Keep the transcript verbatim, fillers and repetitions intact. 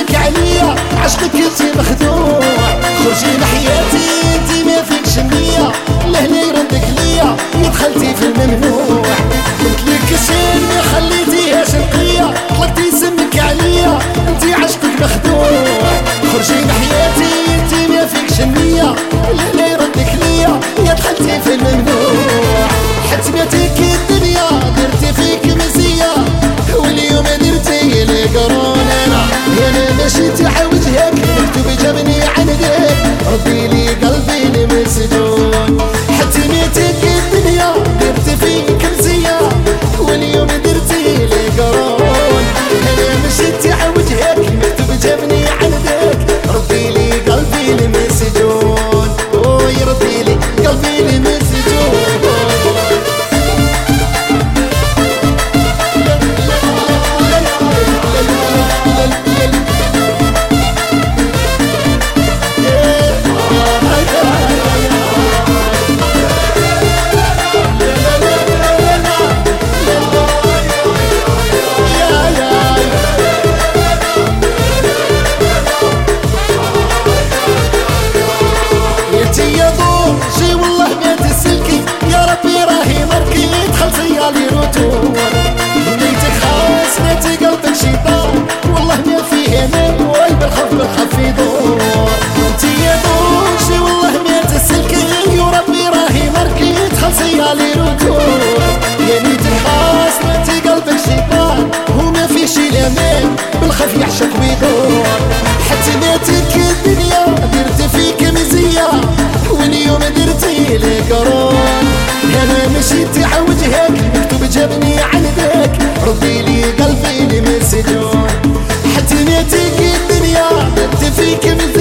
يسمك عليا عشقك انتي مخدوع. خرجي لحياتي انتي ما فيكش النية، لهنا يردك ليا دخلتي في الممنوع. قلتلك شين ما خليتيهاش نقية، طلقتي يسمك عليا انتي عشقك مخدوع. خرجي لحياتي انتي ما فيكش النية، لهنا يردك ليا دخلتي في الممنوع. حتمتك الدنيا درتي فيك مزية، واليوم درتي لي قرون. انا انا ماشي تعوجهك مكتوب جابني عندك، ردي لي قلبي المسجون. حتمتك الدنيا درتي فيك مزية، واليوم درتي لي قرون. انا ماشي تعوجهك مكتوب جابني عندك، ردي لي قلبي المسجون. اوه يردي لي قلبي المسجون. لي روتور نيتك خاص نيتي قلبك شيطان، والله ما فيه امان واي بالخف بالخف يدور. انتي يا دوشي والله ما تسلكي، وربي راهي مركي تخلصي لي روتور. يا نيتك خاص نيتي قلبك شيطان، وما فيش الامان بالخف يعشق ويدور. حتى نيتك الدنيا درت فيك مزية، واليوم درتي لي قرون. انا ماشي تعوجهك مكتوب جابني عندك، ردي لي قلبي المسجون. حتى نيتك الدنيا درت فيك مزية،